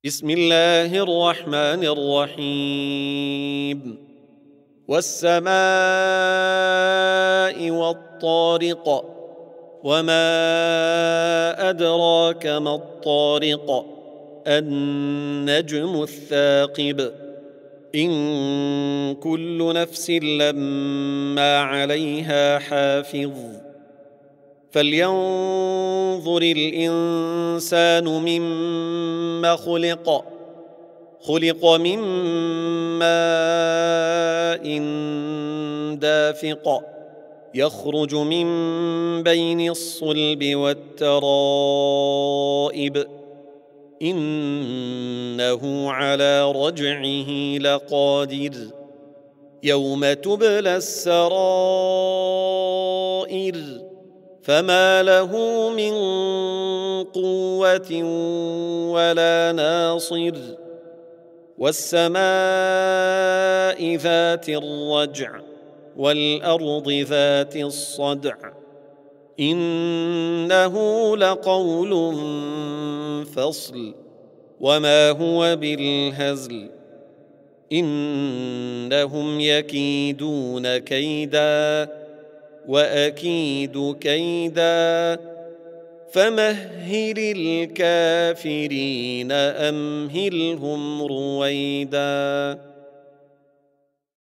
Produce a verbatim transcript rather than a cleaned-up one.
بسم الله الرحمن الرحيم والسماء والطارق وما أدراك ما الطارق النجم الثاقب إن كل نفس لما عليها حافظ فلينظر الإنسان مما خلق خلق من ماء دافق يخرج من بين الصلب والترائب إنه على رجعه لقادر يوم تبلى السرائر فما له من قوة ولا ناصر والسماء ذات الرجع والأرض ذات الصدع إنه لقول فصل وما هو بالهزل إنهم يكيدون كيدا وأكيد كيدا فمهل الكافرين أمهلهم رويدا.